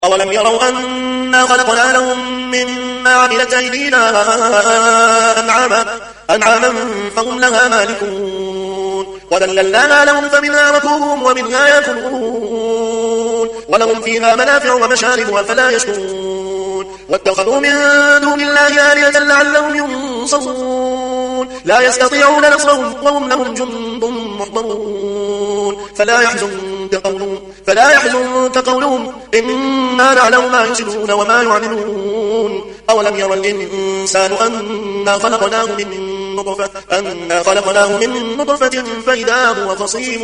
أولم يروا أنا خلقنا لهم مما عملت أيدينا أنعاما فهم لها مالكون وذللناها لهم فمنها ركوبهم ومنها يأكلون ولهم فيها منافع ومشارب أفلا يشكرون واتخذوا من دون الله آلهة لعلهم ينصرون لا يستطيعون نصرهم وهم لهم جند محضرون فلا يحزنك قولهم إنا نعلم ما يسرون وما يعلنون أولم يرى الإنسان أنا خلقناه من نطفة فإذا هو خصيم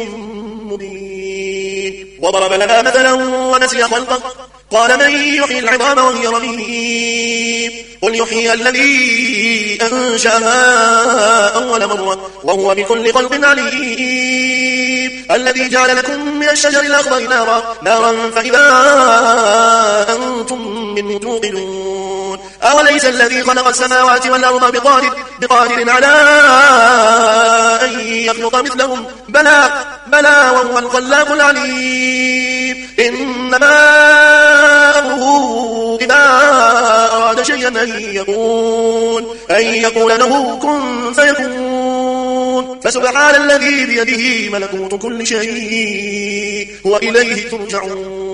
مبين وضرب لنا مثلا ونسي خلقه قال من يحيي العظام وهي رميم قل يحيي الذي أنشأها أول مرة وهو بكل خلق عليم الذي جعل لكم من الشجر الأخضر نارا فإذا أنتم منه توقدون أوليس الذي خلق السماوات والأرض بقادر على أن يخلق مثلهم بلى وهو الخلاق العليم إنما أمره إذا أراد شيئا أن يقول له كن فيكون فسبحان الذي بيده ملكوت كل شيء وإليه ترجعون